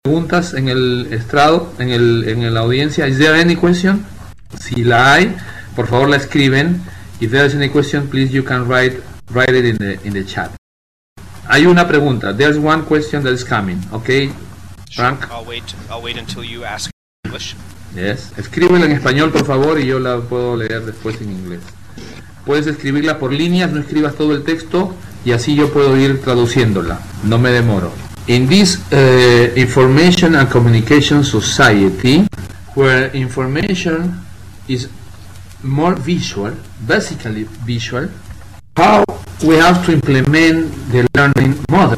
preguntas en el estrado, en la audiencia? Is there any question? Si la hay, por favor la escriben. If there is any question, please you can write it in the chat. Hay una pregunta. There's one question that is coming. Okay, Frank. I'll wait until you ask English. Yes. Escríbela en español, por favor, y yo la puedo leer después en inglés. Puedes escribirla por líneas, no escribas todo el texto, y así yo puedo ir traduciéndola. No me demoro. In this information and communication society, where information is more visual, basically visual, how we have to implement the learning models,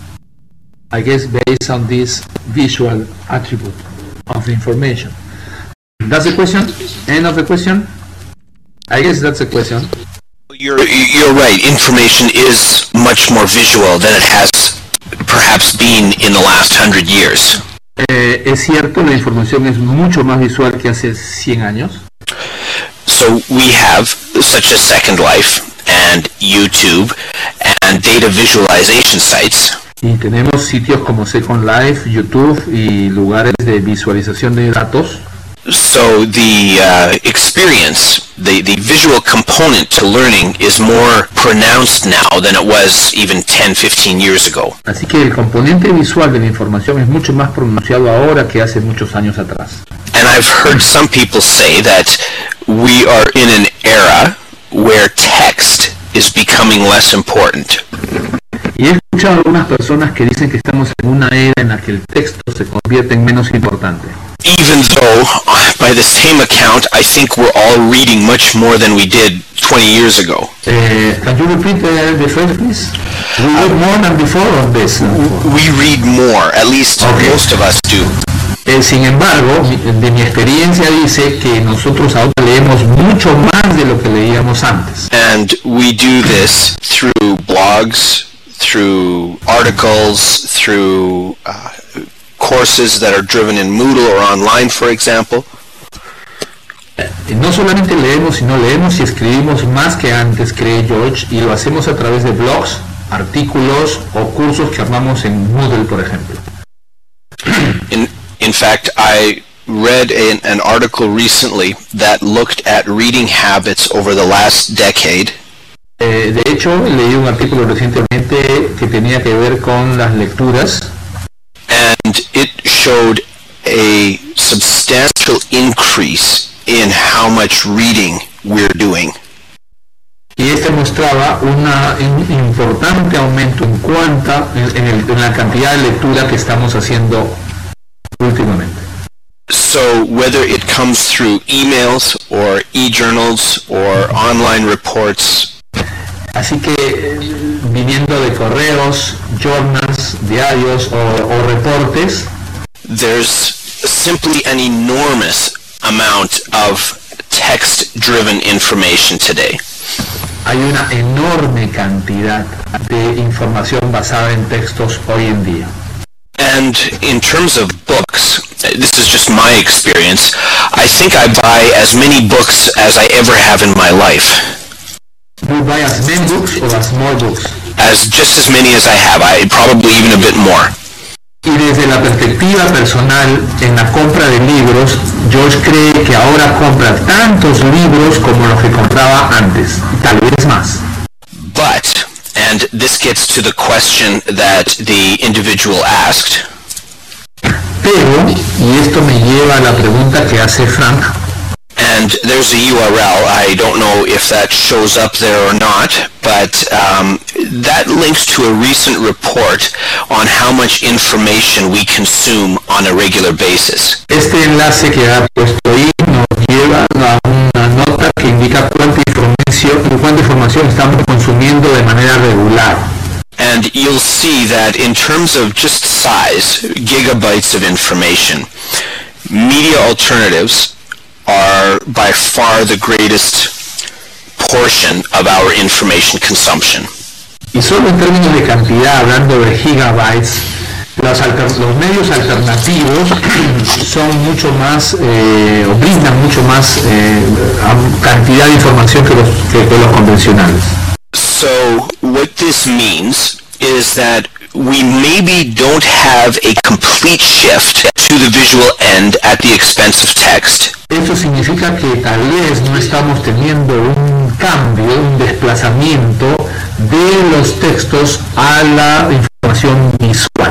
I guess based on this visual attribute of the information. That's the question? End of the question? I guess that's the question. You're right. Information is much more visual than it has perhaps been in the last 100 years. Es cierto, la información es mucho más visual que hace 100 años. So we have such as Second Life and YouTube and data visualization sites. Y tenemos sitios como Second Life, YouTube y lugares de visualización de datos. So the experience, the visual component to learning is more pronounced now than it was even 10, 15 years ago. Así que el componente visual de la información es mucho más pronunciado ahora que hace muchos años atrás. And I've heard some people say that we are in an era where text is becoming less important. Y he escuchado a algunas personas que dicen que estamos en una era en la que el texto se convierte en menos importante. Even though, by the same account, I think we're all reading much more than we did 20 years ago. Can you repeat the phrase, please? We read more than before on this. We read more, at least most of us do. Sin embargo, de mi experiencia dice que nosotros ahora leemos mucho más de lo que leíamos antes. And we do this through blogs, through articles, through courses that are driven in Moodle or online, for example. No solamente leemos, sino leemos y escribimos más que antes, cree George, y lo hacemos a través de blogs, artículos o cursos que armamos en Moodle, por ejemplo. In fact, I read an article recently that looked at reading habits over the last decade. De hecho, leí un artículo recientemente que tenía que ver con las lecturas. And it showed a substantial increase in how much reading we're doing. Y este mostraba un importante aumento en la cantidad de lectura que estamos haciendo últimamente. So whether it comes through emails or e-journals or online reports, así que viniendo de correos, journals, diarios o reportes, there's simply an enormous amount of text-driven information today. Hay una enorme cantidad de información basada en textos hoy en día. And in terms of books, this is just my experience, I think I buy as many books as I ever have in my life. You buy as many books or as more books? Just as many as I have, probably even a bit more. Y desde la perspectiva personal, en la compra de libros, George cree que ahora compra tantos libros como los que compraba antes, tal vez más. But, and this gets to the question that the individual asked. Pero, y esto me lleva a la pregunta que hace Frank. And there's a URL, I don't know if that shows up there or not, but that links to a recent report on how much information we consume on a regular basis. Este enlace que ha puesto ahí nos lleva a una nota que indica cuánta información estamos consumiendo de manera regular. And you'll see that in terms of just size, gigabytes of information, media alternatives are by far the greatest portion of our information consumption. Y solo en términos de cantidad, hablando de gigabytes, los medios alternativos son mucho más, o brindan mucho más cantidad de información que los convencionales. So what this means is that we maybe don't have a complete shift to the visual end at the expense of text. Eso significa que tal vez no estamos teniendo un cambio, un desplazamiento de los textos a la información visual,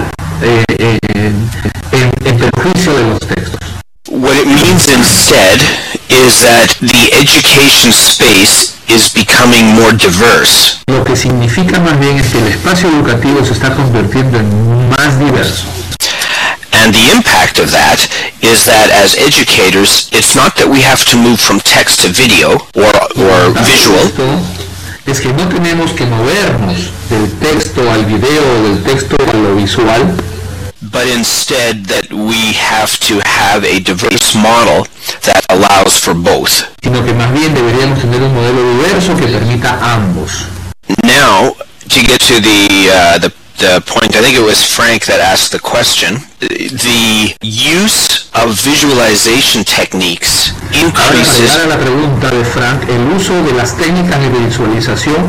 en perjuicio de los textos. What it means instead is that the education space is becoming more diverse. Lo que significa más bien es que el espacio educativo se está convirtiendo en más diverso. And the impact of that is that as educators, it's not that we have to move from text to video or visual. Es que no tenemos que movernos del texto al video o del texto a lo visual, but instead that we have to have a diverse model that allows for both. Sino que más bien deberíamos tener un modelo diverso que permita ambos. Now, to get to the point, I think it was Frank that asked the question, the use of visualization techniques increases... Ahora, para llegar a la pregunta de Frank, el uso de las técnicas de visualización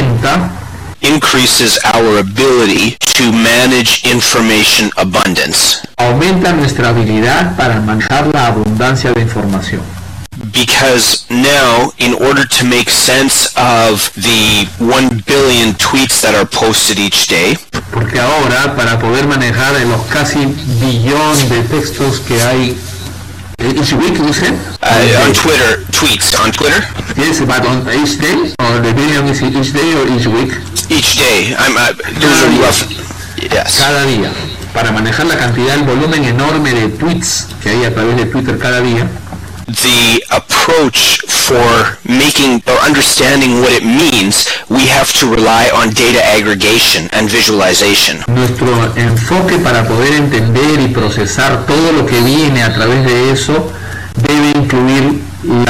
increases our ability to manage information abundance. Aumenta nuestra habilidad para manejar la abundancia de información. Because now, in order to make sense of the 1 billion tweets that are posted each day, porque ahora, para poder manejar los casi billón de textos que hay each week, you said? On Twitter, tweets on Twitter? Yes, but on each day, or the billion is each day or each week? Each day. Those are rough. Yes. Cada día. Para manejar la cantidad, el volumen enorme de tweets que hay a través de Twitter cada día, the approach for making or understanding what it means, we have to rely on data aggregation and visualization. Nuestro enfoque para poder entender y procesar todo lo que viene a través de eso debe incluir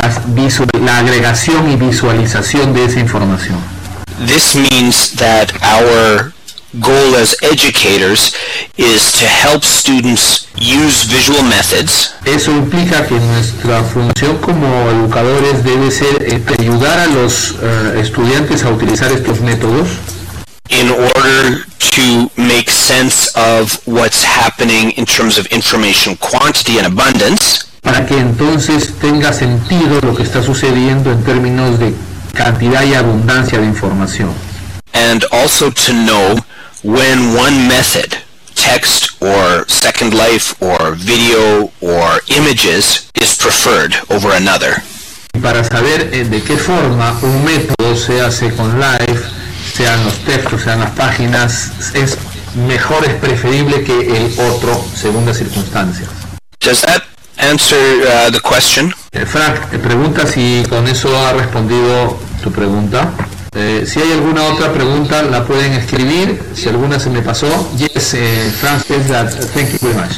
la agregación y visualización de esa información. This means that our goal as educators is to help students use visual methods. Eso implica que nuestra función como educadores debe ser ayudar a los estudiantes a utilizar estos métodos in order to make sense of what's happening in terms of information quantity and abundance. Para que entonces tenga sentido lo que está sucediendo en términos de cantidad y abundancia de información. And also to know when one method, text or Second Life or video or images, is preferred over another. Para saber de qué forma un método, se hace con Live, sean los textos, sean las páginas, es mejor, es preferible que el otro según las circunstancias. Does that answer the question? Frank, pregunta si con eso ha respondido tu pregunta. Si hay alguna otra pregunta, la pueden escribir. Si alguna se me pasó, yes, Frank says that. Thank you very much.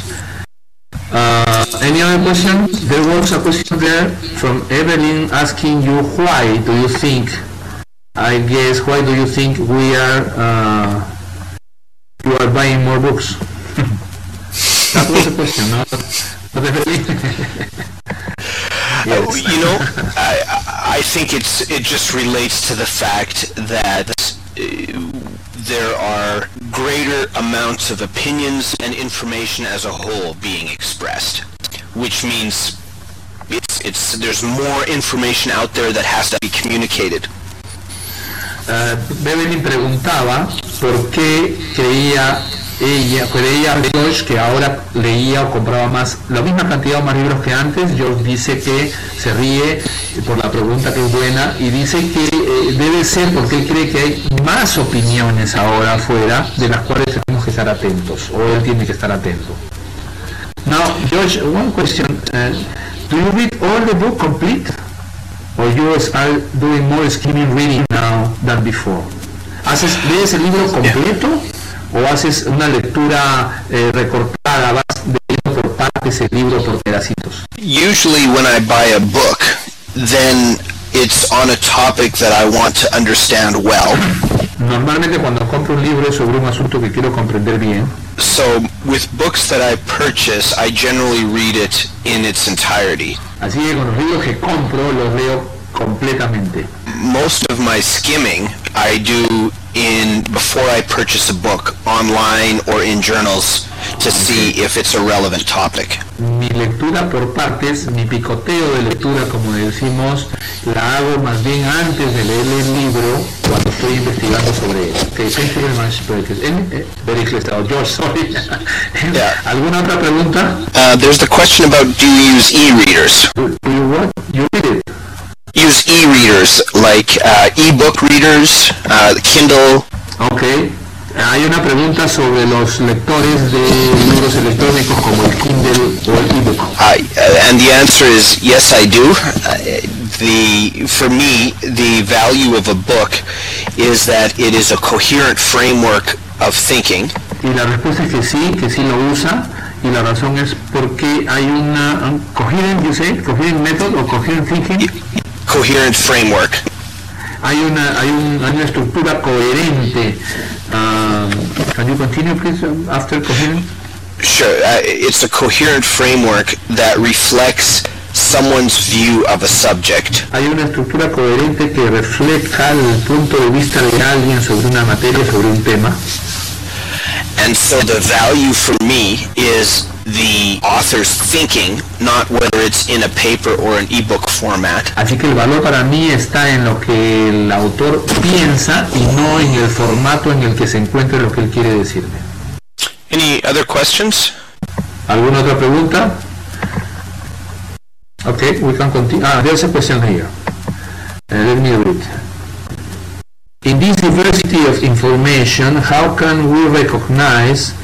Any other question? There was a question there from Evelyn asking you why do you think, I guess, why do you think we are you are buying more books? That was the question, no? But yes. You know, I think it just relates to the fact that there are greater amounts of opinions and information as a whole being expressed, which means there's more information out there that has to be communicated. Beverly preguntaba por qué creía George que ahora leía o compraba más, la misma cantidad o más libros que antes. George dice que se ríe por la pregunta, que es buena, y dice que debe ser porque él cree que hay más opiniones ahora afuera de las cuales tenemos que estar atentos, o él tiene que estar atento. Now, George, one question. Do you read all the book complete? Or you are doing more skimming reading now than before? ¿Lees el libro completo? ¿O haces una lectura recortada, vas leyendo por partes el libro por pedacitos? Usually when I buy a book, then it's on a topic that I want to understand well. Normalmente cuando compro un libro es sobre un asunto que quiero comprender bien. So with books that I purchase, I generally read it in its entirety. Así que con los libros que compro los leo completamente. Most of my skimming I do before I purchase a book online or in journals to see if it's a relevant topic. Mi lectura por partes, mi picoteo de lectura, como decimos, la hago más bien antes de leer el libro cuando estoy investigando sobre él. Okay, thank you very much, very clear. George, sorry. Yeah. ¿Alguna otra pregunta? There's the question about, do you use e-readers? Do you what? You read it? Use e-readers like e-book readers, Kindle. Okay. Hay una pregunta sobre los lectores de libros electrónicos como el Kindle o el ebook. And the answer is yes, I do. For me, the value of a book is that it is a coherent framework of thinking. Y la respuesta es que sí lo usa, y la razón es porque hay una coherent, you say, coherent method o coherent thinking. Coherent framework. Hay una estructura coherente. Can you continue, please, after coherent? Sure. It's a coherent framework that reflects someone's view of a subject. Hay una estructura coherente que refleja el punto de vista de alguien sobre una materia, sobre un tema. And so the value for me is the author's thinking, not whether it's in a paper or an ebook format. Así que el valor para mí está en lo que el autor piensa y no en el formato en el que se encuentre lo que él quiere decirme. Any other questions? ¿Alguna otra pregunta? Okay, we can continue. There's a question here. Let me read. In this diversity of information, how can we recognize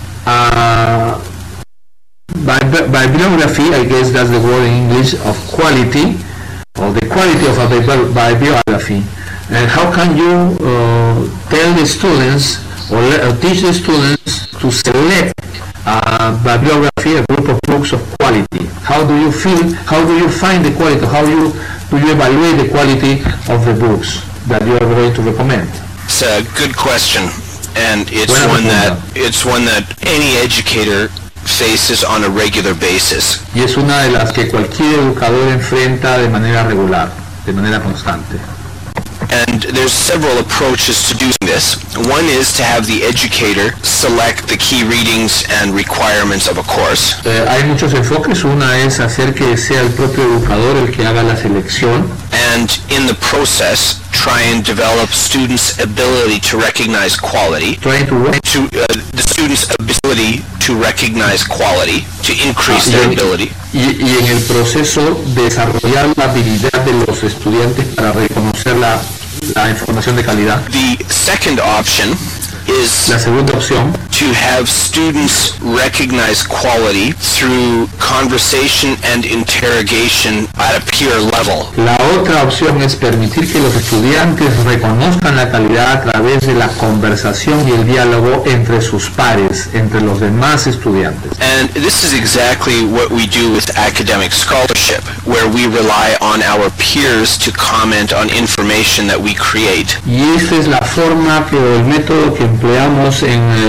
bibliography, I guess that's the word in English, of quality, or the quality of a bibliography? And how can you tell the students or teach the students to select a bibliography, a group of books of quality? How do you find the quality? How do you evaluate the quality of the books that you are going to recommend? It's a good question, and it's one that any educator faces on a regular basis. Y es una de las que cualquier educador enfrenta de manera regular, de manera constante. And there's several approaches to doing this. One is to have the educator select the key readings and requirements of a course. Hay muchos enfoques. Una es hacer que sea el propio educador el que haga la selección. And in the process, try and develop students' ability to recognize quality. The students' ability to recognize quality, to increase their ability. Y en el proceso desarrollar la habilidad de los estudiantes para reconocer la información de calidad. The second option is la segunda opción, to have students recognize quality through conversation and interrogation at a peer level. La otra opción es permitir que los estudiantes reconozcan la calidad a través de la conversación y el diálogo entre sus pares, entre los demás estudiantes. And this is exactly what we do with academic scholarship, where we rely on our peers to comment on information that we create. Y esta es la forma el método que empleamos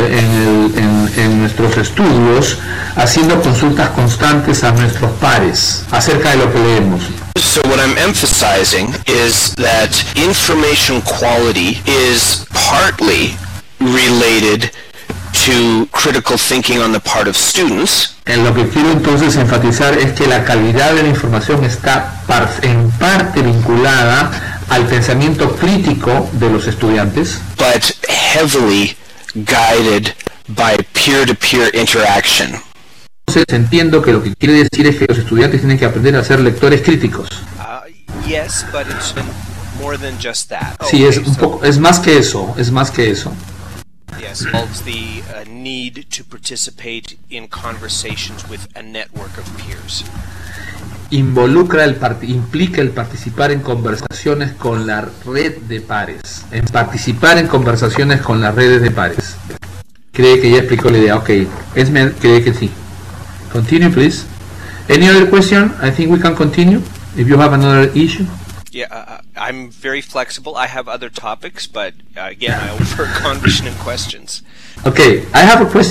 en nuestros estudios, haciendo consultas constantes a nuestros pares acerca de lo que leemos. So what I'm emphasizing is that information quality is partly related to critical thinking on the part of students. En lo que quiero entonces enfatizar es que la calidad de la información está en parte vinculada al pensamiento crítico de los estudiantes, but heavily guided by peer-to-peer interaction. Entonces entiendo que lo que quiere decir es que los estudiantes tienen que aprender a ser lectores críticos. Yes, but it's more than just that. Sí, es más que eso, es más que eso. Yes, it's the need to participate in conversations with a network of peers. Implica el participar en conversaciones con la red de pares. En participar en conversaciones con las redes de pares. Cree que ya explicó la idea. Ok, Esme cree que sí. Continue, please. Any other question? I think we can continue. If you have another issue. Yeah, I'm very flexible. I have other topics, but again, I offer conversation and questions. Okay, I have a question.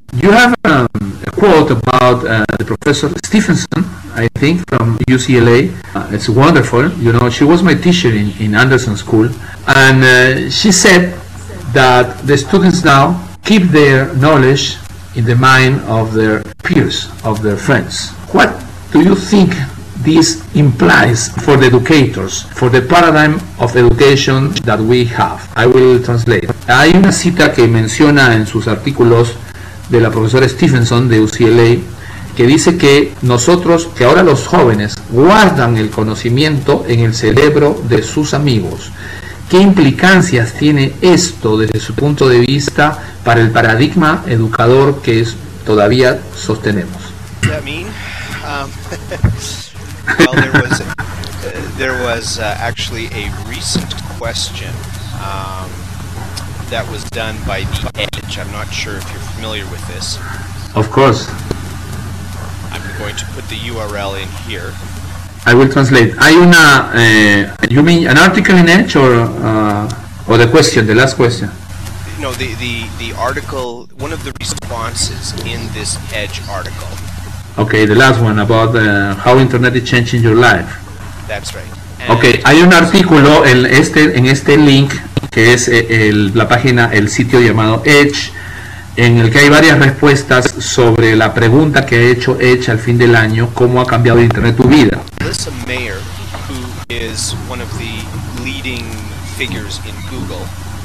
You have a quote about the Professor Stephenson, I think, from UCLA. It's wonderful. You know, she was my teacher in Anderson School, and she said that the students now keep their knowledge in the mind of their peers, of their friends. What do you think this implies for the educators, for the paradigm of education that we have? I will translate. Hay una cita que menciona en sus artículos de la profesora Stephenson de UCLA, que dice que nosotros, que ahora los jóvenes guardan el conocimiento en el cerebro de sus amigos. ¿Qué implicancias tiene esto desde su punto de vista para el paradigma educador que todavía sostenemos? I mean, well, there was actually a recent question that was done by The Edge. I'm not sure if you're familiar with this. Of course. I'm going to put the URL in here. I will translate. Hay una, you mean an article in Edge or the question, the last question? No, the article, one of the responses in this Edge article. Okay, the last one about how Internet is changing your life. That's right. Okay, hay un artículo en este link que es la página, el sitio llamado Edge, en el que hay varias respuestas sobre la pregunta que ha hecho Edge al fin del año: ¿cómo ha cambiado Internet tu vida? Melissa Mayer, who is one of the leading figures in Google,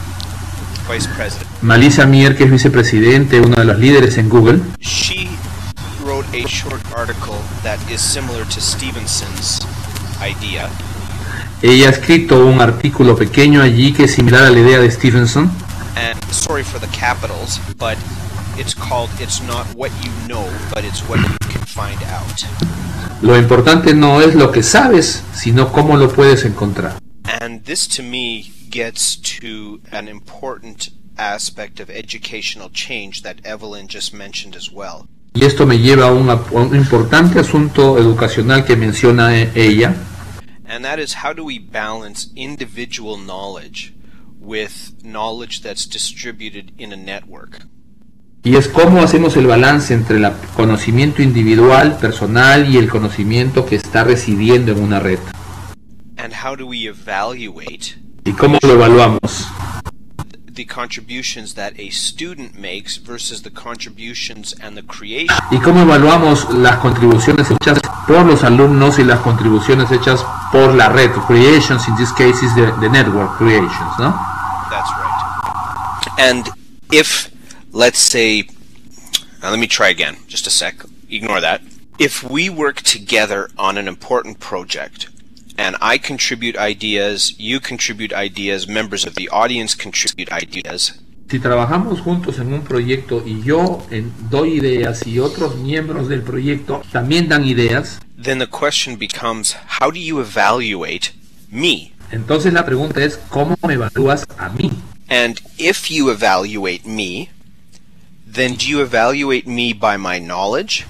vice president. Melissa Mayer, que es vicepresidente, uno de los líderes en Google. She wrote a short article that is similar to Stephenson's idea. Ella ha escrito un artículo pequeño allí que es similar a la idea de Stephenson. And sorry for the capitals, but it's called "It's not what you know, but it's what you can find out." Lo importante no es lo que sabes, sino cómo lo puedes encontrar. And this to me gets to an important aspect of educational change that Evelyn just mentioned as well. Y esto me lleva a un importante asunto educacional que menciona ella. And that is, how do we balance individual knowledge with knowledge that's distributed in a network? Y es cómo hacemos el balance entre el conocimiento individual, personal, y el conocimiento que está residiendo en una red. And how do we evaluate ¿Y cómo lo evaluamos? the contributions that a student makes versus the contributions and the creation? ¿Y cómo evaluamos las contribuciones hechas por los alumnos y las contribuciones hechas por la red? Creations, in this case, is the network creations, ¿no? That's right. And if, let's say, now let me try again, just a sec, ignore that. If we work together on an important project, and I contribute ideas, you contribute ideas, members of the audience contribute ideas. Si trabajamos juntos en un proyecto y yo doy ideas y otros miembros del proyecto también dan ideas, then the question becomes, how do you evaluate me? Entonces la pregunta es, ¿cómo me evalúas a mí? And if you evaluate me, then do you evaluate me by my knowledge?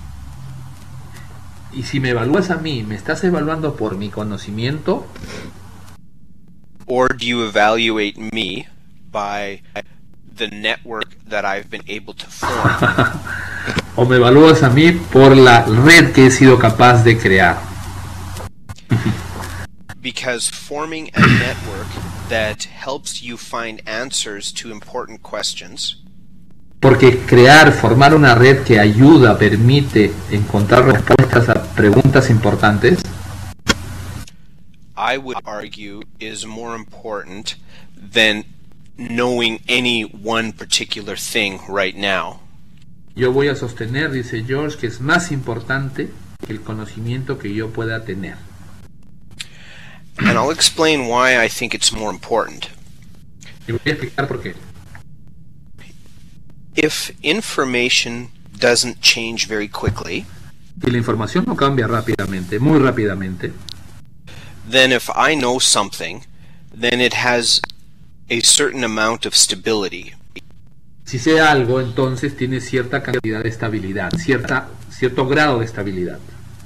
Y si me evalúas a mí, ¿me estás evaluando por mi conocimiento? Or do you evaluate me by the network that I've been able to form? ¿O me evalúas a mí por la red que he sido capaz de crear? Because forming a network that helps you find answers to important questions, porque formar una red que ayuda, permite encontrar respuestas a preguntas importantes, I would argue, is more important than knowing any one particular thing right now. Yo voy a sostener, dice George, que es más importante que el conocimiento que yo pueda tener. And I'll explain why I think it's more important. Y voy a explicar por qué. If information doesn't change very quickly, si la información no cambia rápidamente, muy rápidamente, then if I know something, then it has a certain amount of stability. Si sé algo, entonces tiene cierta cantidad de estabilidad, cierto grado de estabilidad.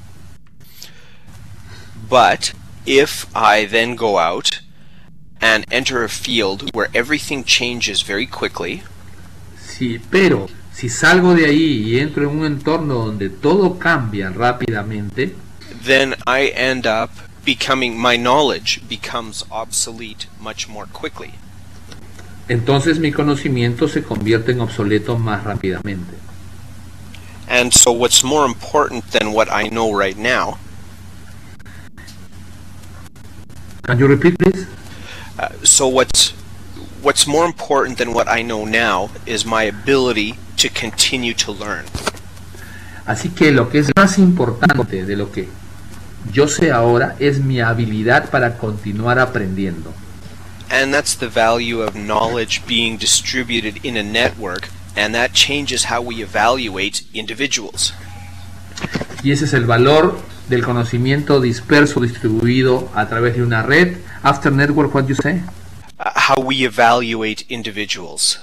But if I then go out and enter a field where everything changes very quickly, sí, pero Si salgo de ahí y entro en un entorno donde todo cambia rápidamente, then I end up becoming, my knowledge becomes obsolete much more quickly. entonces mi conocimiento se convierte en obsoleto más rápidamente. And so what's more important than what I know right now? Can you repeat please? So what's more important than what I know now is my ability to continue to learn. Así que lo que es más importante de lo que yo sé ahora es mi habilidad para continuar aprendiendo. And that's the value of knowledge being distributed in a network, and that changes how we evaluate individuals. Y ese es el valor del conocimiento disperso, distribuido a través de una red. After network, what you say? How we evaluate individuals.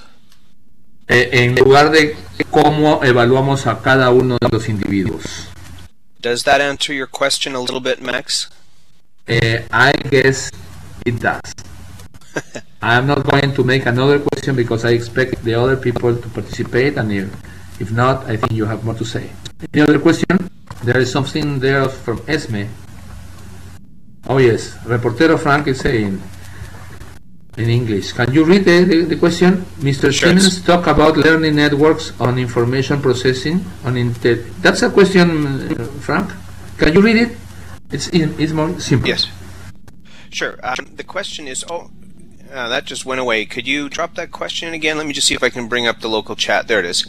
En lugar de cómo evaluamos a cada uno de los individuos. Does that answer your question a little bit, Max? I guess it does. I'm not going to make another question because I expect the other people to participate, and if not, I think you have more to say. Any other question? There is something there from Esme. Oh yes, Reportero Frank is saying in English. Can you read the question? Mr. Sure. Simmons talk about learning networks on information processing on That's a question, Frank. Can you read it? It's more simple. Yes. Sure. The question is, that just went away. Could you drop that question again? Let me just see if I can bring up the local chat. There it is.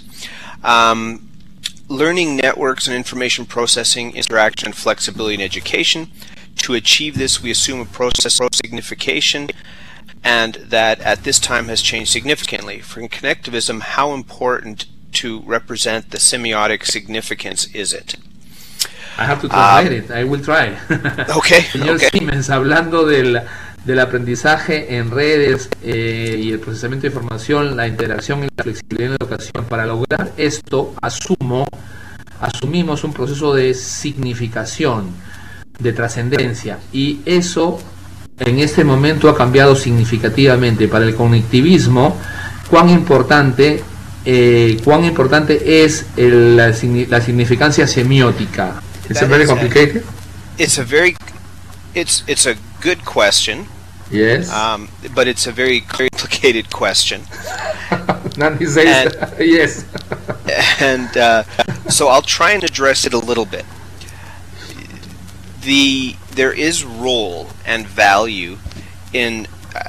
Learning networks and information processing, interaction, and flexibility in education. To achieve this, we assume a process of signification, and that at this time has changed significantly. For connectivism, how important to represent the semiotic significance is it? I have to translate it. I will try. Okay. Señor Siemens, hablando del aprendizaje en redes y el procesamiento de información, la interacción y la flexibilidad en la educación. Para lograr esto, asumimos un proceso de significación, de trascendencia, y eso en este momento ha cambiado significativamente. Para el cognitivismo, cuán importante es la significancia semiótica. It's very complicated. It's a good question. Yes. But it's a very complicated question. Nancy says yes. And so I'll try and address it a little bit. There is role and value in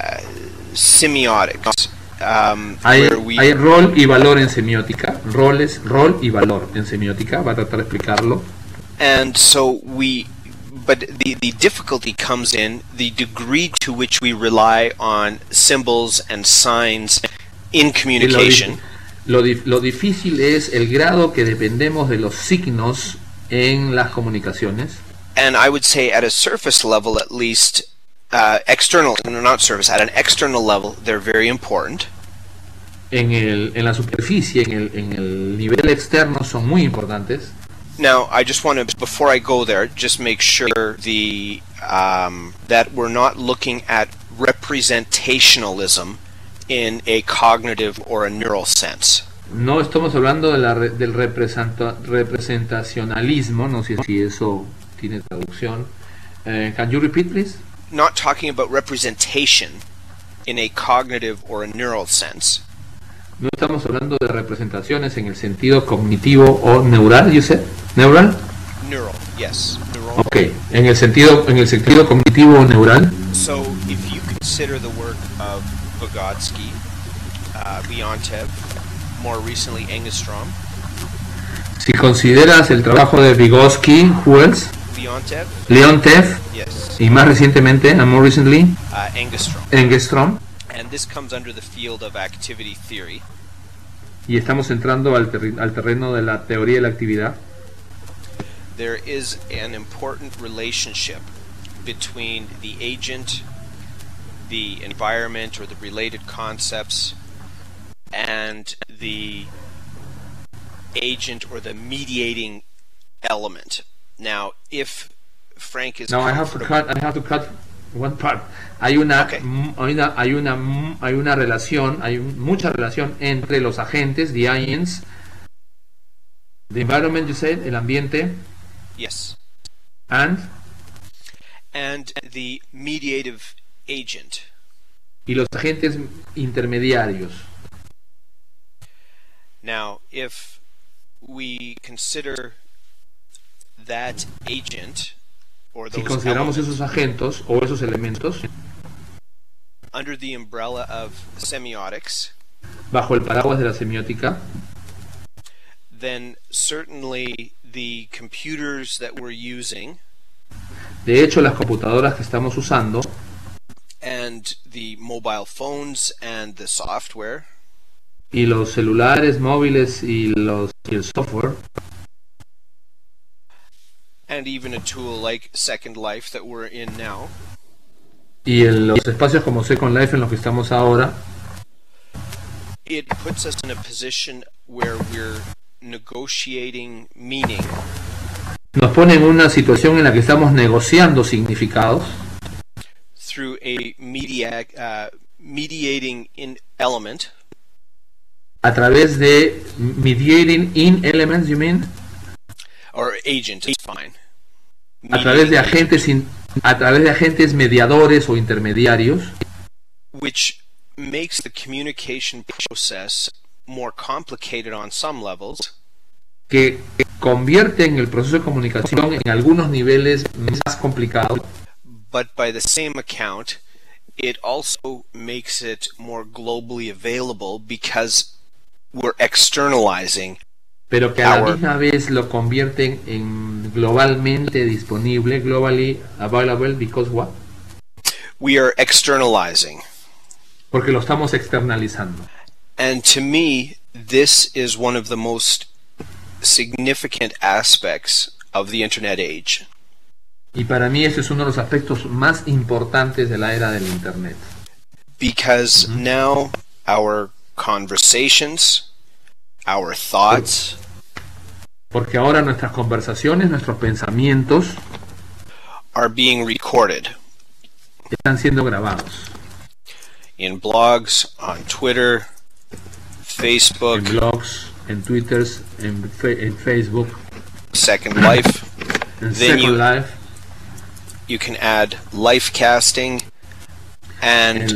semiotics. Hay rol y valor en semiótica. Rol y valor en semiótica. Va a tratar de explicarlo. And so but the difficulty comes in the degree to which we rely on symbols and signs in communication. Lo difícil es el grado que dependemos de los signos en las comunicaciones. And I would say at a surface level, at least, external, not surface, at an external level, they're very important. En la superficie, en el nivel externo, son muy importantes. Now, I just want to, before I go there, just make sure that we're not looking at representationalism in a cognitive or a neural sense. No estamos hablando del representacionalismo, no sé si eso tiene traducción. Can you repeat, please? Not talking about representation in a cognitive or a neural sense. No estamos hablando de representaciones en el sentido cognitivo o neural, you said? Neural? Neural, yes. Neural. Okay, en el sentido cognitivo o neural. So, if you consider the work of Vygotsky, Leontev, more recently Engström. Si consideras el trabajo de Vygotsky, who else? Leontev. Yes. Y más recientemente, and more recently, Engström. And this comes under the field of activity theory. Y estamos entrando al terreno de la teoría de la actividad. There is an important relationship between the agent, the environment, or the related concepts, and the agent or the mediating element. Now, if Frank is I have to cut one part. Hay una relación, hay mucha relación entre los agentes, the agents, The environment, you said, el ambiente, Yes. and the mediative agent. y los agentes intermediarios. Now, if we consider that agent or Si those consideramos elements esos agentes o esos elementos under the umbrella of semiotics, bajo el paraguas de la semiótica, then certainly the computers that we're using de hecho las computadoras que estamos usando and the mobile phones and the software y los celulares móviles y el software and even a tool like Second Life that we're in now y en los espacios como Second Life en los que estamos ahora, it puts us in a position where we're negotiating meaning nos pone en una situación en la que estamos negociando significados through a mediating element a través de mediating in elements, you mean? or agent is fine. A través de agentes mediadores o intermediarios, Which makes the communication process more complicated on some levels, que convierten el proceso de comunicación en algunos niveles más complicados, but by the same account, it also makes it more globally available because we're externalizing pero que a la misma vez lo convierten en globalmente disponible, globally available, because what? we are externalizing. Porque lo estamos externalizando. And to me, this is one of the most significant aspects of the internet age. Y para mí ese es uno de los aspectos más importantes de la era del internet. Because now our conversations, our thoughts, Porque ahora nuestras conversaciones, nuestros pensamientos are being recorded están siendo grabados in blogs, on Twitter, Facebook, en blogs, en Twitters, en Facebook, Second Life. en Then Second Life, You can add life casting and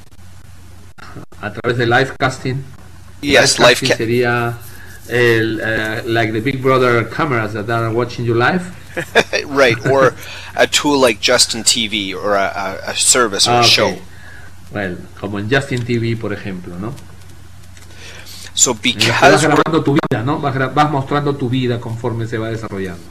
a través de live casting. yes, Live life casting sería like the Big Brother cameras that are watching you live. right, or a tool like Justin TV or a service or a show. Well, como en Justin TV, por ejemplo, ¿no? So En el que vas because we're, grabando tu vida, ¿no? Vas mostrando tu vida conforme se va desarrollando.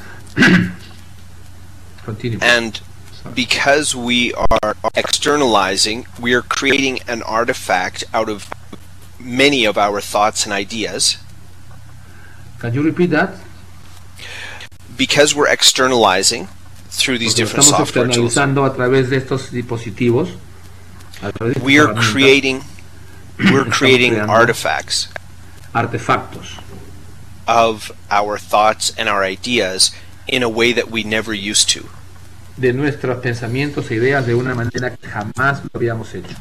Continue. and because we are externalizing, we are creating an artifact out of many of our thoughts and ideas. Can you repeat that? Because we're externalizing through these Porque lo different estamos software tools, externalizando a través de estos dispositivos. A través de we are estas creating creando artifacts artefactos of our thoughts and our ideas in a way that we never used to. de nuestros pensamientos e ideas de una manera que jamás lo habíamos hecho.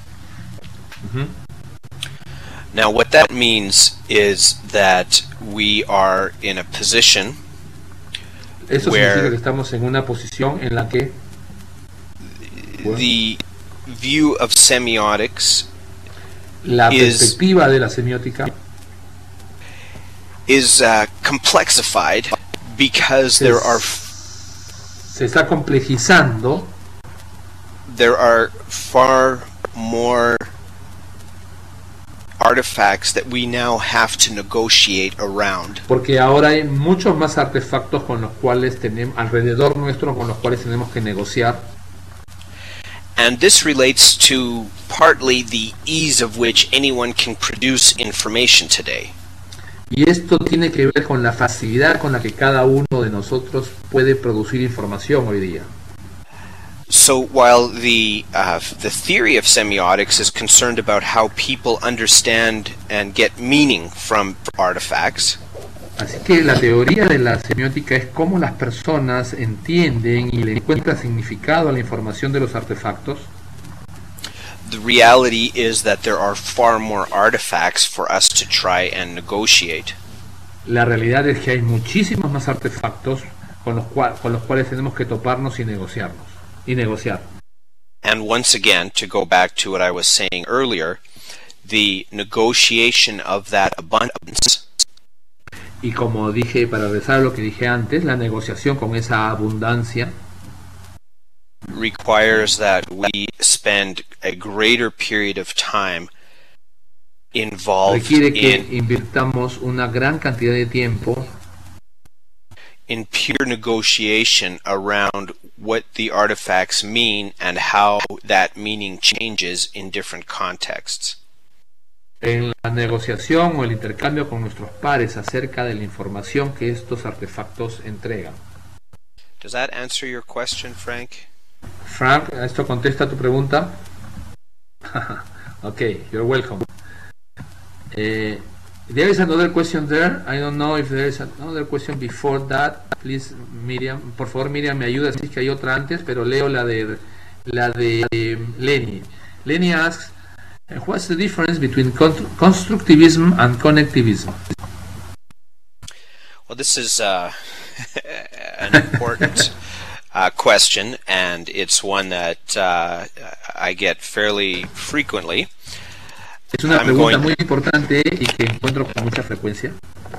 Now, what that means is that we are in a position Eso Where- significa que estamos en una posición en la que the view of semiotics la is- perspectiva de la semiótica is complexified because there are se está complejizando far more artifacts that we now have to negotiate around. porque ahora hay muchos más artefactos con los cuales tenemos alrededor nuestro con los cuales tenemos que negociar, And this relates to partly the ease of which anyone can produce information today. y esto tiene que ver con la facilidad con la que cada uno de nosotros puede producir información hoy día. So while the theory of semiotics is concerned about how people understand and get meaning from artifacts, Así que la teoría de la semiótica es cómo las personas entienden y le encuentran significado a la información de los artefactos. the reality is that there are far more artifacts for us to try and negotiate. La realidad es que hay muchísimos más artefactos con los cuales tenemos que toparnos y negociar. And once again, to go back to what I was saying earlier, the negotiation of that abundance. Y como dije, para regresar a lo que dije antes, la negociación con esa abundancia requires that we spend a greater period of time involved requiere que invirtamos una gran cantidad de tiempo in pure negotiation around what the artifacts mean and how that meaning changes in different contexts. En la negociación o el intercambio con nuestros pares acerca de la información que estos artefactos entregan. Does that answer your question, Frank? Frank, ¿esto contesta tu pregunta? Okay, you're welcome. There is another question there. I don't know if there is another question before that. Please, Miriam, por favor, Miriam, me ayuda. Sí que hay otra antes, pero leo la de Lenny. Lenny asks, what's the difference between constructivism and connectivism? Well, this is an important question, and it's one that I get fairly frequently. Es una pregunta muy importante y que encuentro con mucha frecuencia.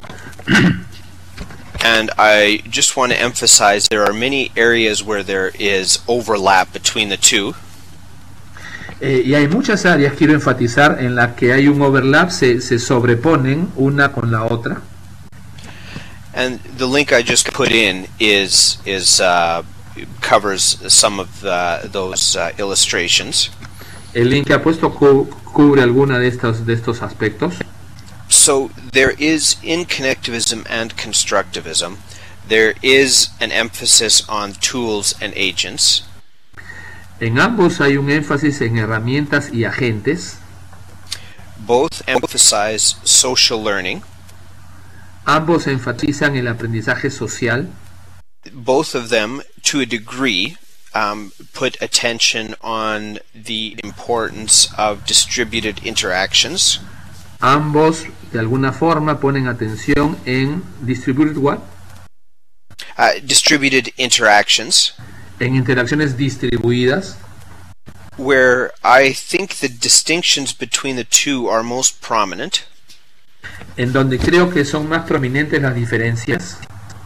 And I just want to emphasize there are many areas where there is overlap between the two. Y hay muchas áreas, quiero enfatizar, en las que hay un overlap, se sobreponen una con la otra. And the link I just put in covers some of those illustrations. El link que ha puesto cubre alguna de estos aspectos. So there is in connectivism and constructivism, there is an emphasis on tools and agents. En ambos hay un énfasis en herramientas y agentes. Both emphasize social learning. Ambos enfatizan el aprendizaje social. Both of them, to a degree, put attention on the importance of distributed interactions. Ambos, de alguna forma, ponen atención en distributed what? Distributed interactions. En interacciones distribuidas. Where I think the distinctions between the two are most prominent. En donde creo que son más prominentes las diferencias.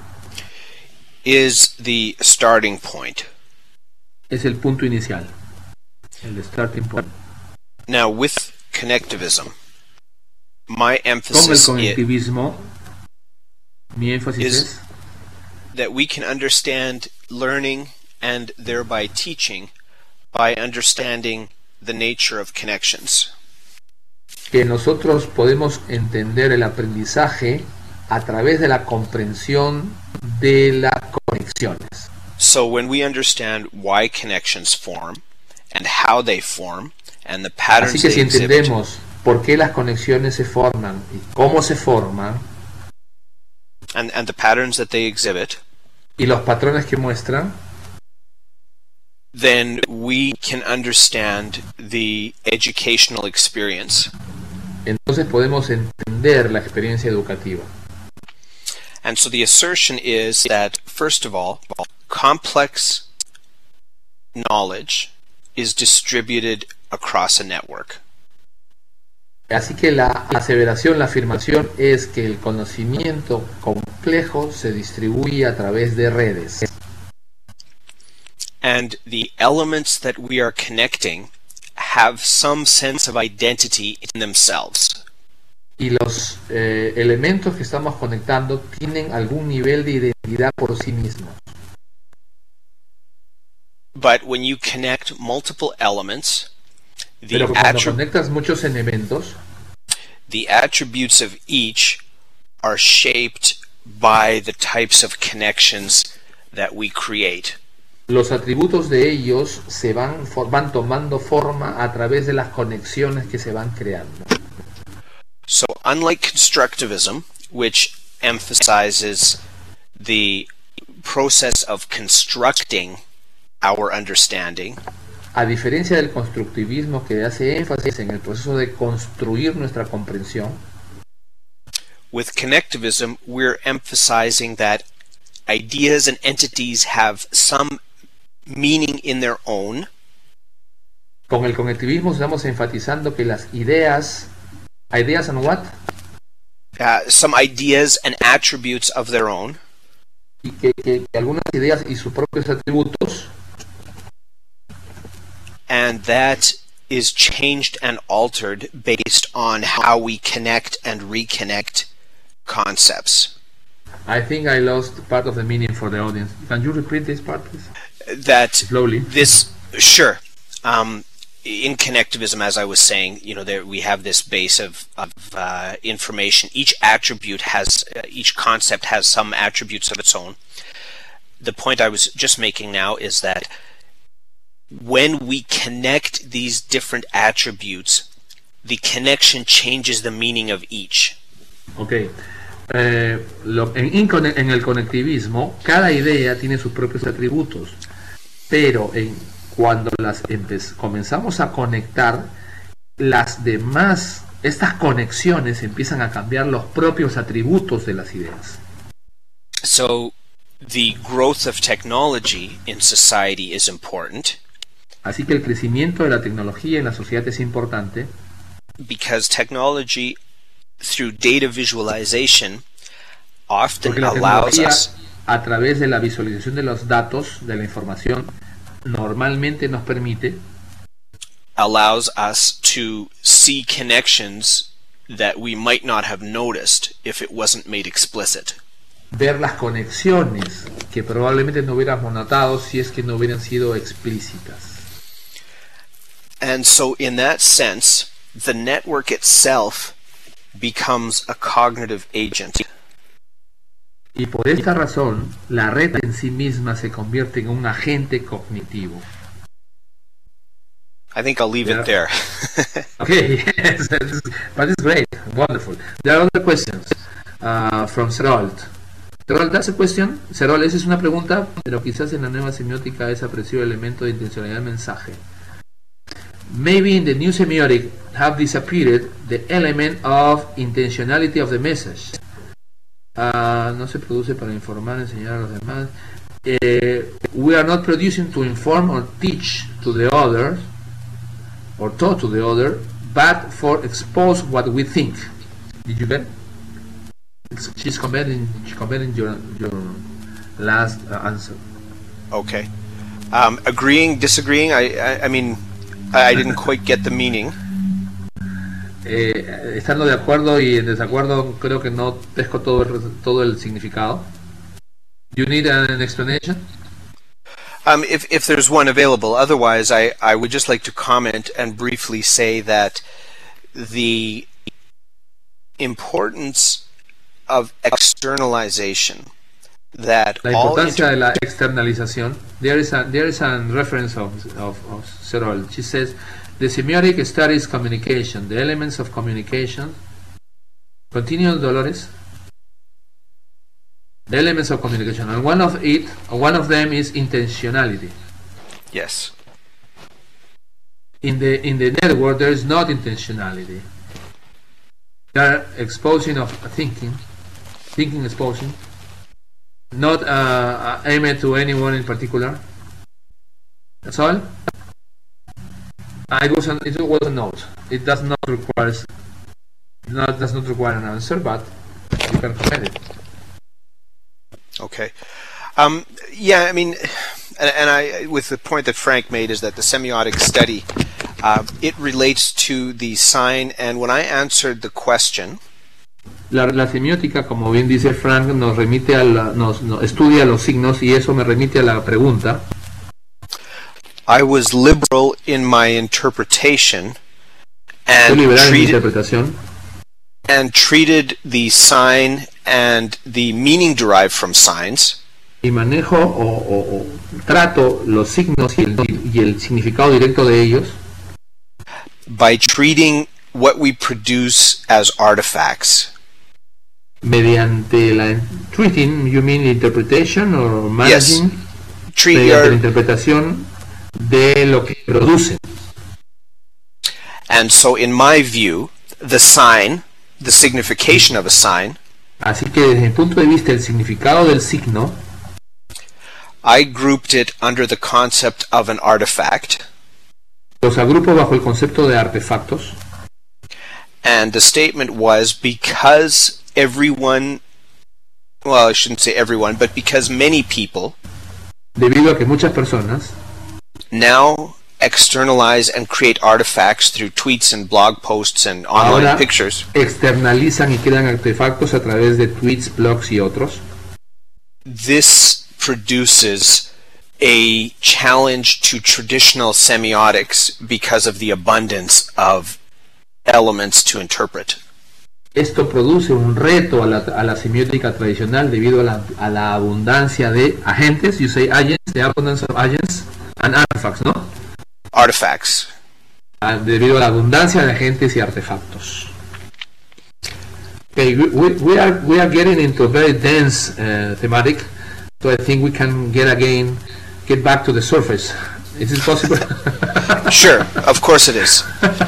Is the starting point. Es el punto inicial. El starting point. Now, with connectivism, my emphasis con el conectivismo, mi énfasis is that we can understand learning and thereby teaching by understanding the nature of connections. Que nosotros podemos entender el aprendizaje a través de la comprensión de las conexiones. So when we understand why connections form and how they form and the patterns Así que si they exhibit, entendemos por qué las conexiones se forman y cómo se forman and the patterns that they exhibit, y los patrones que muestran, then we can understand the educational experience. Entonces podemos entender la experiencia educativa. And so the assertion is that, first of all, complex knowledge is distributed across a network. Así que la aseveración, la afirmación es que el conocimiento complejo se distribuye a través de redes. And the elements that we are connecting have some sense of identity in themselves. Y los elementos que estamos conectando tienen algún nivel de identidad por sí mismos. But when you connect multiple elements, Pero cuando conectas muchos elementos, the attributes of each are shaped by the types of connections that we create. Los atributos de ellos se van tomando forma a través de las conexiones que se van creando. So unlike constructivism, which emphasizes the process of constructing our understanding, a diferencia del constructivismo que hace énfasis en el proceso de construir nuestra comprensión, with connectivism, we're emphasizing that ideas and entities have some meaning in their own. Con el conectivismo estamos enfatizando que las ideas and what? Some ideas and attributes of their own. Y que algunas ideas y sus propios atributos. And that is changed and altered based on how we connect and reconnect concepts. I think I lost part of the meaning for the audience. Can you repeat this part, please? That slowly. Sure. In connectivism, as I was saying, we have this base of information. Each concept has some attributes of its own. The point I was just making now is that when we connect these different attributes, the connection changes the meaning of each. Okay. En el conectivismo, cada idea tiene sus propios atributos, pero cuando comenzamos a conectar, estas conexiones empiezan a cambiar los propios atributos de las ideas. So, the growth of technology in society is important. Así que el crecimiento de la tecnología en la sociedad es importante. Because technology, through data visualization, often allows us, a través de la visualización de los datos, de la información, normalmente nos permite, allows us to see connections that we might not have noticed if it wasn't made explicit. Ver las conexiones que probablemente no hubiéramos notado si es que no hubieran sido explícitas. And so in that sense, the network itself becomes a cognitive agent. Y por esta razón, la red en sí misma se convierte en un agente cognitivo. I think I'll leave it there. Okay, yes, but it's great, wonderful. There are other questions from Serold. Serold, that's a question. Serold, esa es una pregunta, pero quizás en la nueva semiótica es apreciado el elemento de intencionalidad del mensaje. Maybe in the new semiotic have disappeared the element of intentionality of the message. No se produce para informar, enseñar a los demás. We are not producing to inform or teach to the others, or taught to the other, but for expose what we think. Did you get? She's commenting your last answer. Okay. Agreeing, disagreeing. I mean, I didn't quite get the meaning. Estando de acuerdo y en desacuerdo, creo que no pesco todo el significado. You need an explanation? If there's one available. Otherwise, I would just like to comment and briefly say that the importance of externalization, that la importancia de la externalización. There is a reference of Serold. She says, the semiotic studies communication, the elements of communication. Continue, Dolores. The elements of communication, and one of them is intentionality. Yes. In the network, there is not intentionality. They are exposing of thinking exposing, not aimed to anyone in particular. That's all. It was a note. It does not require an answer, but you can comment it. Okay. Yeah, I mean, and I, with the point that Frank made, is that the semiotic study, it relates to the sign, and when I answered the question, la semiótica, como bien dice Frank, nos remite nos estudia los signos, y eso me remite a la pregunta. I was liberal in my interpretation and treated the sign and the meaning derived from signs. Y manejo o trato los signos y el significado directo de ellos by treating what we produce as artifacts. Mediante treating, you mean interpretation or managing? Yes. Mediante la interpretación de lo que producen. And so in my view, the sign the signification of a sign, Así que desde mi punto de vista, el significado del signo, I grouped it under the concept of an artifact. los agrupo bajo el concepto de artefactos. And the statement was because everyone, well, I shouldn't say everyone, but because many people Debido a que muchas personas now externalize and create artifacts through tweets and blog posts and online ahora pictures, externalizan y crean artefactos a través de tweets, blogs y otros. this produces a challenge to traditional semiotics because of the abundance of elements to interpret. Esto produce un reto a la semiótica tradicional debido a la abundancia de agentes. You say agents, the abundance of agents and artifacts, ¿no? Artifacts. Debido a la abundancia de agentes y artefactos. Okay, we are getting into a very dense thematic, so I think we can get back to the surface. Is it possible? Sure, of course it is.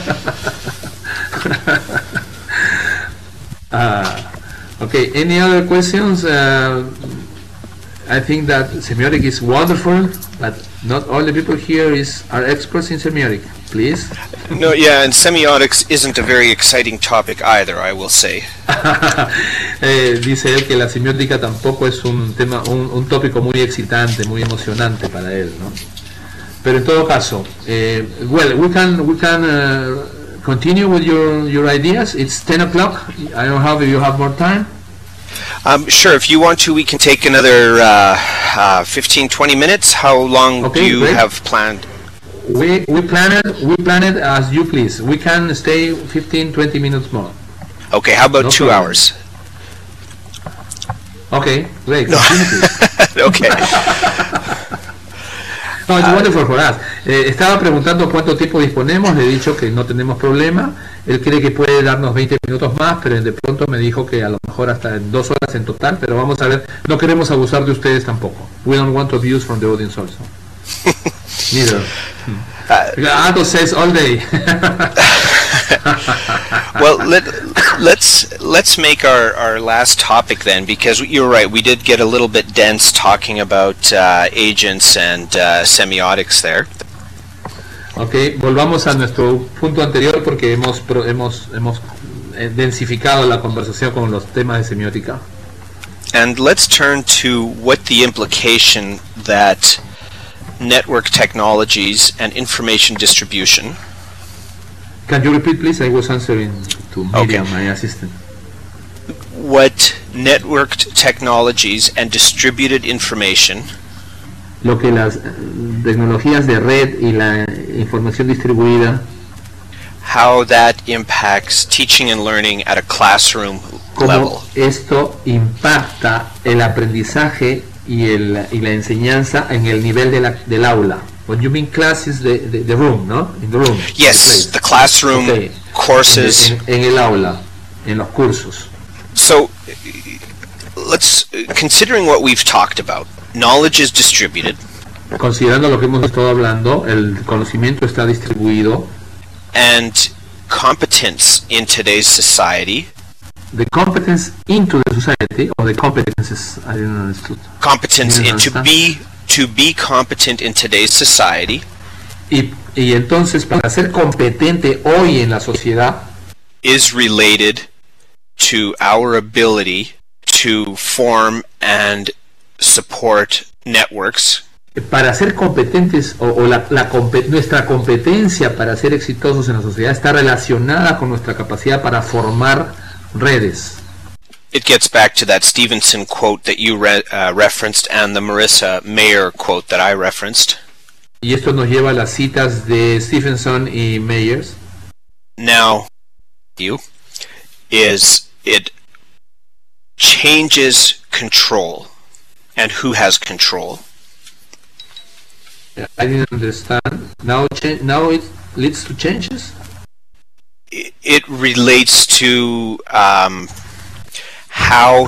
Okay, any other questions? I think that semiotic is wonderful, but not all the people here are experts in semiotic. Please. No, yeah, and semiotics isn't a very exciting topic either, I will say. Dice él que la semiótica tampoco es un tema, un tópico muy excitante, muy emocionante para él, ¿no? Pero en todo caso, well, we can continue with your ideas. It's 10 o'clock. I don't know if you have more time. Sure, if you want to, we can take another 15-20 minutes. How long do you have planned? We plan it as you please. We can stay 15-20 minutes more. Okay, how about 2 hours? Okay, great. Continue, please. Okay. No, it's wonderful for us. Estaba preguntando cuánto tiempo disponemos, le he dicho que no tenemos problema. Él cree que puede darnos 20 minutos más, pero de pronto me dijo que a lo mejor hasta 2 horas en total, pero vamos a ver, no queremos abusar de ustedes tampoco. We don't want to abuse from the audience also. Neither. Aldo says all day. Well, let's make our last topic then, because you're right, we did get a little bit dense talking about agents and semiotics there. Okay, volvamos a nuestro punto anterior porque hemos densificado la conversación con los temas de semiótica. And let's turn to what the implication that network technologies and information distribution. Can you repeat, please? I was answering to Miriam, my assistant. What networked technologies and distributed information Lo que las tecnologías de red y la información distribuida, how that impacts teaching and learning at a classroom level. cómo esto impacta el aprendizaje y la enseñanza en el nivel del aula. When you mean class is the room, ¿no? In the room. Yes, the classroom courses. En el aula, en los cursos. So, considering what we've talked about, knowledge is distributed. Considerando lo que hemos estado hablando, el conocimiento está distribuido. And competence in today's society. The competence into the society, or the competences, I didn't understand. Competence to be competent in today's society. Y entonces, para ser competente hoy en la sociedad, is related to our ability to form and support networks. Para ser competentes, nuestra competencia para ser exitosos en la sociedad está relacionada con nuestra capacidad para formar redes. It gets back to that Stevenson quote that you referenced and the Marissa Mayer quote that I referenced. Y esto nos lleva a las citas de Stevenson y Meyers. Now, it changes control and who has control. I didn't understand. Now it leads to changes? It relates to how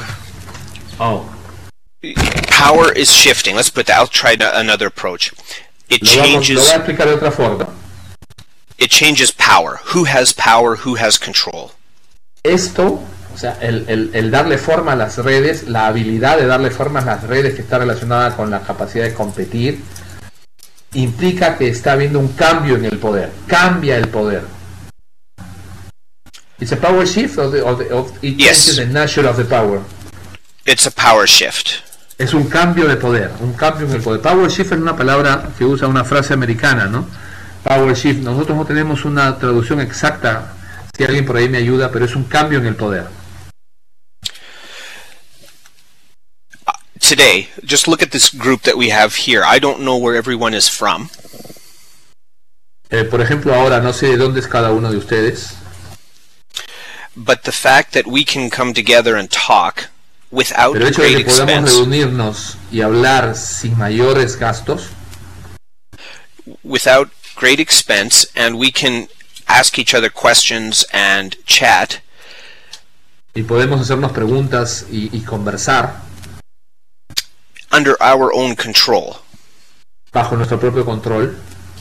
power is shifting. Let's put that. I'll try another approach. It changes. Lo voy a explicar de otra forma. It changes power. Who has power? Who has control? Esto, o sea, el darle forma a las redes, la habilidad de darle forma a las redes que está relacionada con la capacidad de competir, implica que está habiendo un cambio en el poder. Cambia el poder. It's a power shift it changes the nature of the power. It's a power shift. Es un cambio de poder, un cambio en el poder. Power shift es una palabra que usa una frase americana, ¿no? Power shift. Nosotros no tenemos una traducción exacta. Si alguien por ahí me ayuda, pero es un cambio en el poder. Today, just look at this group that we have here. I don't know where everyone is from. Por ejemplo, ahora no sé de dónde es cada uno de ustedes. But the fact that we can come together and talk without Pero el hecho de great que podamos expense, reunirnos y hablar sin mayores gastos, without great expense, and we can ask each other questions and chat, y podemos hacernos preguntas y conversar under our own control. bajo nuestro propio control,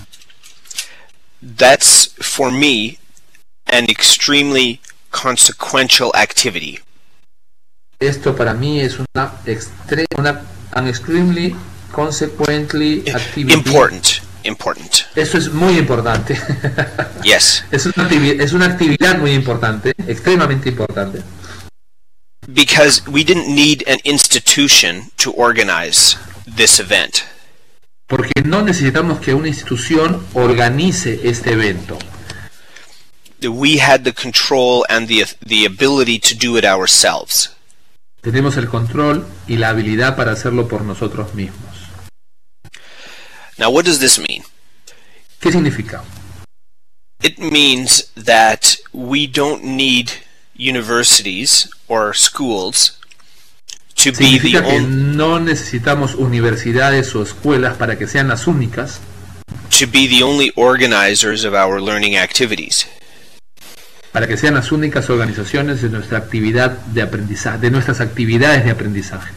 That's, for me, an extremely consequential activity. esto para mí es an extremely consequently activity. Important. Eso es muy importante. Yes. Es una actividad muy importante, extremadamente importante. Because we didn't need an institution to organize this event. Porque no necesitamos que una institución organice este evento. We had the control and the ability to do it ourselves. Tenemos el control y la habilidad para hacerlo por nosotros mismos. Now, what does this mean? ¿Qué significa? It means that we don't need universities or schools to be the Significa que only no necesitamos universidades o escuelas para que sean las únicas organizers of our learning activities. para que sean las únicas organizaciones de nuestra actividad de aprendizaje, de nuestras actividades de aprendizaje.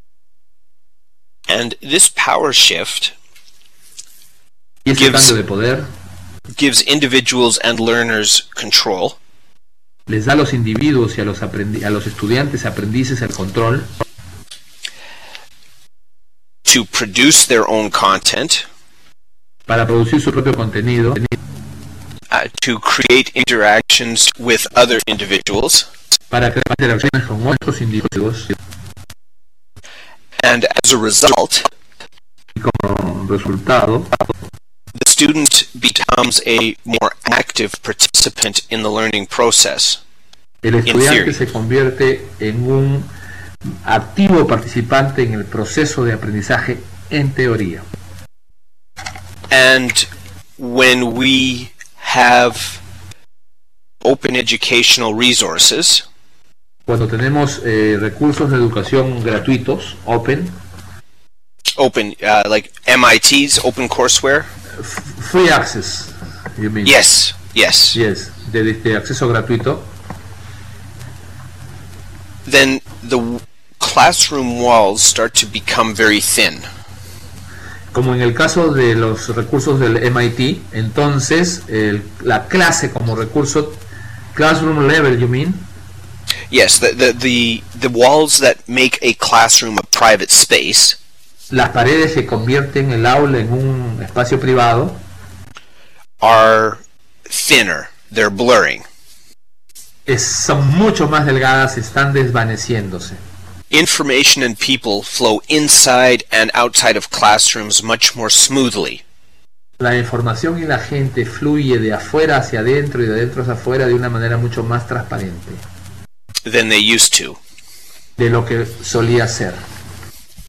And this power shift Y ese Gives- cambio de poder gives individuals and learners control, les da a los individuos y a los estudiantes aprendices el control to produce their own content, para producir su propio contenido, to create interactions with other individuals, para crear interacciones con otros individuos, and as a result, y como resultado, the student becomes a more active participant in the learning process. el theory. estudiante se convierte en un activo participante en el proceso de aprendizaje en teoría. And when we have open educational resources, Cuando tenemos recursos de educación gratuitos, open, like MIT's open courseware, free access, you mean? yes, Yes, de acceso gratuito, then the classroom walls start to become very thin. como en el caso de los recursos del MIT, entonces la clase como recurso, classroom level, you mean? Yes, the walls that make a classroom a private space Las paredes que convierten el aula en un espacio privado are thinner, they're blurring. son mucho más delgadas, están desvaneciéndose. Information and people flow inside and outside of classrooms much more smoothly. La información y la gente fluye de afuera hacia adentro y de adentro hacia afuera de una manera mucho más transparente Than they used to. de lo que solía ser.